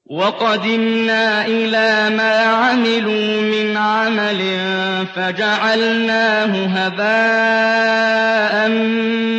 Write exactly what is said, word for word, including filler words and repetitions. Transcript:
وَقَدِمْنَا إِلَىٰ مَا عَمِلُوا مِنْ عَمَلٍ فَجَعَلْنَاهُ هَبَاءً